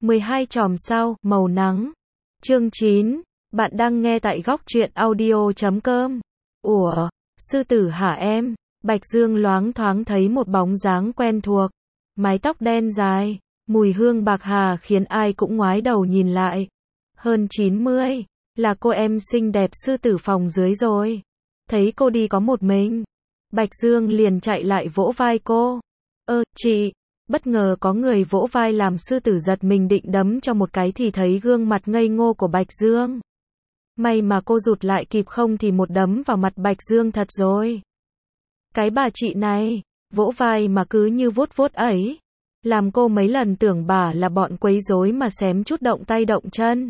12 chòm sao, màu nắng. Chương 9. Bạn đang nghe tại góc truyện audio.com. Ủa, sư tử hả em? Bạch Dương loáng thoáng thấy một bóng dáng quen thuộc. Mái tóc đen dài, mùi hương bạc hà khiến ai cũng ngoái đầu nhìn lại. Hơn 90, là cô em xinh đẹp sư tử phòng dưới rồi. Thấy cô đi có một mình, Bạch Dương liền chạy lại vỗ vai cô. Chị. Bất ngờ có người vỗ vai làm sư tử giật mình định đấm cho một cái thì thấy gương mặt ngây ngô của Bạch Dương. May mà cô rụt lại kịp, không thì một đấm vào mặt Bạch Dương thật rồi. Cái bà chị này, vỗ vai mà cứ như vuốt vuốt ấy. Làm cô mấy lần tưởng bà là bọn quấy rối mà xém chút động tay động chân.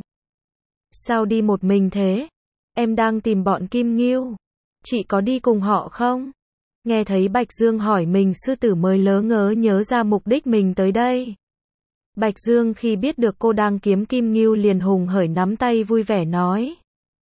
Sao đi một mình thế? Em đang tìm bọn Kim Ngưu. Chị có đi cùng họ không? Nghe thấy Bạch Dương hỏi mình, sư tử mới lớ ngớ nhớ ra mục đích mình tới đây. Bạch Dương khi biết được cô đang kiếm Kim Ngưu liền hùng hởi nắm tay vui vẻ nói.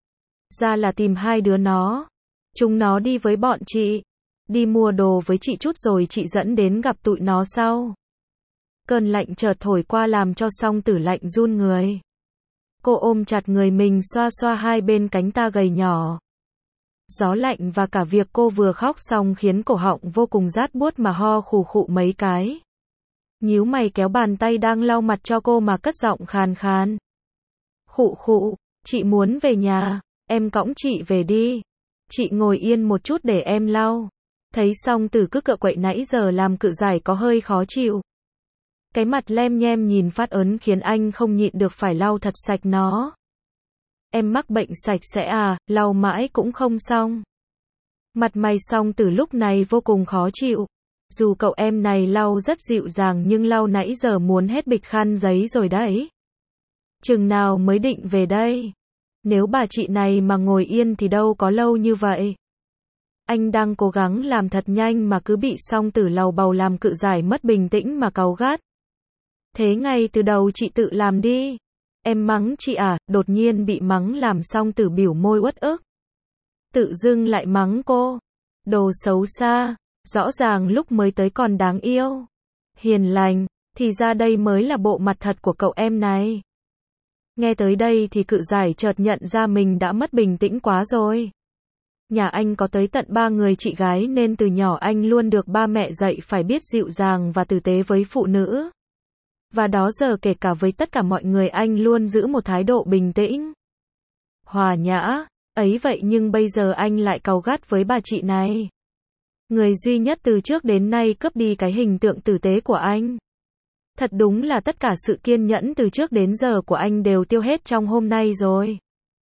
Ra là tìm hai đứa nó. Chúng nó đi với bọn chị. Đi mua đồ với chị chút rồi chị dẫn đến gặp tụi nó sau. Cơn lạnh chợt thổi qua làm cho Song Tử lạnh run người. Cô ôm chặt người mình, xoa xoa hai bên cánh ta gầy nhỏ. Gió lạnh và cả việc cô vừa khóc xong khiến cổ họng vô cùng rát buốt mà ho khù khụ mấy cái. Nhíu mày kéo bàn tay đang lau mặt cho cô mà cất giọng khàn khàn. Khụ khụ, chị muốn về nhà, em cõng chị về đi. Chị ngồi yên một chút để em lau. Thấy Song Tử cứ cựa quậy nãy giờ làm Cự Giải có hơi khó chịu. Cái mặt lem nhem nhìn phát ớn khiến anh không nhịn được phải lau thật sạch nó. Em mắc bệnh sạch sẽ à, lau mãi cũng không xong. Mặt mày Song Tử lúc này vô cùng khó chịu. Dù cậu em này lau rất dịu dàng nhưng lau nãy giờ muốn hết bịch khăn giấy rồi đấy. Chừng nào mới định về đây? Nếu bà chị này mà ngồi yên thì đâu có lâu như vậy. Anh đang cố gắng làm thật nhanh mà cứ bị Song Tử lầu bầu làm Cự Giải mất bình tĩnh mà cáu gắt. Thế ngay từ đầu chị tự làm đi. Em mắng chị à? Đột nhiên bị mắng làm Song Tử biểu môi uất ức. Tự dưng lại mắng cô. Đồ xấu xa. Rõ ràng lúc mới tới còn đáng yêu, hiền lành, thì ra đây mới là bộ mặt thật của cậu em này. Nghe tới đây thì Cự Giải chợt nhận ra mình đã mất bình tĩnh quá rồi. Nhà anh có tới tận 3 người chị gái nên từ nhỏ anh luôn được ba mẹ dạy phải biết dịu dàng và tử tế với phụ nữ. Và đó giờ kể cả với tất cả mọi người anh luôn giữ một thái độ bình tĩnh, hòa nhã, ấy vậy nhưng bây giờ anh lại cáu gắt với bà chị này. Người duy nhất từ trước đến nay cướp đi cái hình tượng tử tế của anh. Thật đúng là tất cả sự kiên nhẫn từ trước đến giờ của anh đều tiêu hết trong hôm nay rồi.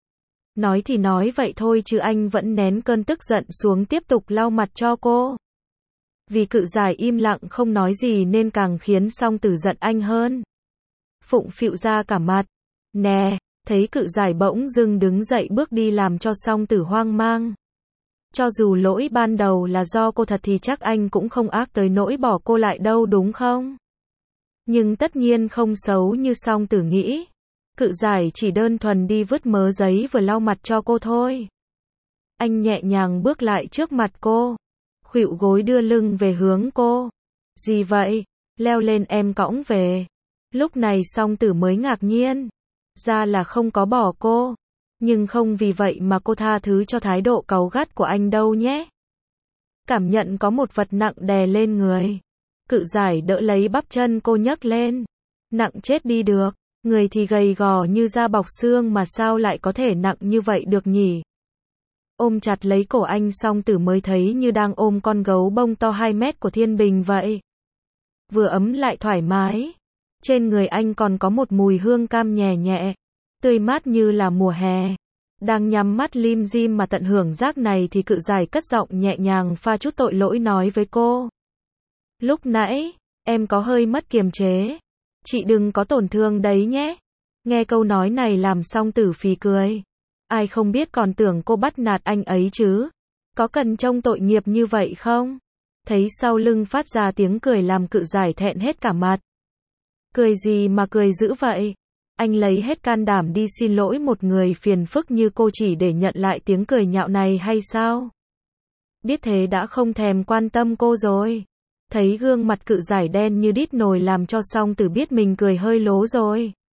Nói thì nói vậy thôi chứ anh vẫn nén cơn tức giận xuống tiếp tục lau mặt cho cô. Vì Cự Giải im lặng không nói gì nên càng khiến Song Tử giận anh hơn. Phụng phịu ra cả mặt. Nè, thấy Cự Giải bỗng dưng đứng dậy bước đi làm cho Song Tử hoang mang. Cho dù lỗi ban đầu là do cô thật thì chắc anh cũng không ác tới nỗi bỏ cô lại đâu đúng không? Nhưng tất nhiên không xấu như Song Tử nghĩ. Cự Giải chỉ đơn thuần đi vứt mớ giấy vừa lau mặt cho cô thôi. Anh nhẹ nhàng bước lại trước mặt cô, khuỵu gối đưa lưng về hướng cô. Gì vậy? Leo lên em cõng về. Lúc này Song Tử mới ngạc nhiên. Ra là không có bỏ cô. Nhưng không vì vậy mà cô tha thứ cho thái độ cáu gắt của anh đâu nhé. Cảm nhận có một vật nặng đè lên người. Cự Giải đỡ lấy bắp chân cô nhấc lên. Nặng chết đi được. Người thì gầy gò như da bọc xương mà sao lại có thể nặng như vậy được nhỉ? Ôm chặt lấy cổ anh Song Tử mới thấy như đang ôm con gấu bông to 2 mét của Thiên Bình vậy. Vừa ấm lại thoải mái. Trên người anh còn có một mùi hương cam nhẹ nhẹ, tươi mát như là mùa hè. Đang nhắm mắt lim dim mà tận hưởng giác này thì Cự Giải cất giọng nhẹ nhàng pha chút tội lỗi nói với cô. Lúc nãy, em có hơi mất kiềm chế. Chị đừng có tổn thương đấy nhé. Nghe câu nói này làm Song Tử phì cười. Ai không biết còn tưởng cô bắt nạt anh ấy chứ. Có cần trông tội nghiệp như vậy không? Thấy sau lưng phát ra tiếng cười làm Cự Giải thẹn hết cả mặt. Cười gì mà cười dữ vậy? Anh lấy hết can đảm đi xin lỗi một người phiền phức như cô chỉ để nhận lại tiếng cười nhạo này hay sao? Biết thế đã không thèm quan tâm cô rồi. Thấy gương mặt Cự Giải đen như đít nồi làm cho Song Tử biết mình cười hơi lố rồi.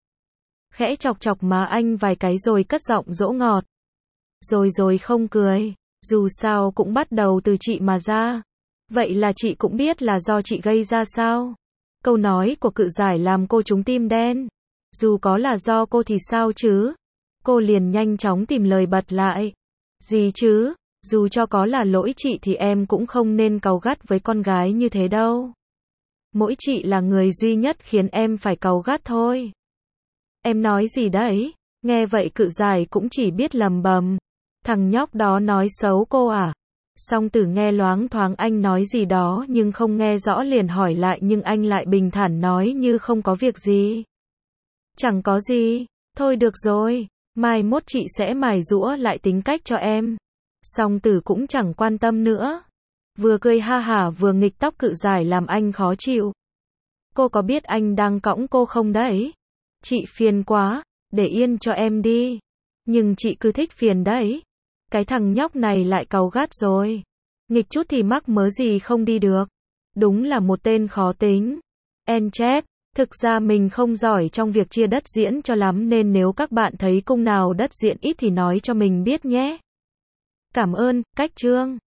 khẽ chọc chọc má anh vài cái rồi cất giọng dỗ ngọt. Rồi không cười, dù sao cũng bắt đầu từ chị mà ra. Vậy là chị cũng biết là do chị gây ra sao? Câu nói của Cự Giải làm cô trúng tim đen. Dù có là do cô thì sao chứ? Cô liền nhanh chóng tìm lời bật lại. Gì chứ? Dù cho có là lỗi chị thì em cũng không nên cáu gắt với con gái như thế đâu. Mỗi chị là người duy nhất khiến em phải cáu gắt thôi. Em nói gì đấy? Nghe vậy Cự Giải cũng chỉ biết lầm bầm. Thằng nhóc đó nói xấu cô à? Song Tử nghe loáng thoáng anh nói gì đó nhưng không nghe rõ liền hỏi lại, nhưng anh lại bình thản nói như không có việc gì. Chẳng có gì, thôi được rồi, mai mốt chị sẽ mài giũa lại tính cách cho em. Song Tử cũng chẳng quan tâm nữa. Vừa cười ha hả vừa nghịch tóc Cự Giải làm anh khó chịu. Cô có biết anh đang cõng cô không đấy? Chị phiền quá, để yên cho em đi. Nhưng chị cứ thích phiền đấy. Cái thằng nhóc này lại cáu gắt rồi. Nghịch chút thì mắc mớ gì không đi được. Đúng là một tên khó tính. En chép, thực ra mình không giỏi trong việc chia đất diễn cho lắm nên nếu các bạn thấy cung nào đất diễn ít thì nói cho mình biết nhé. Cảm ơn, Cách Chương.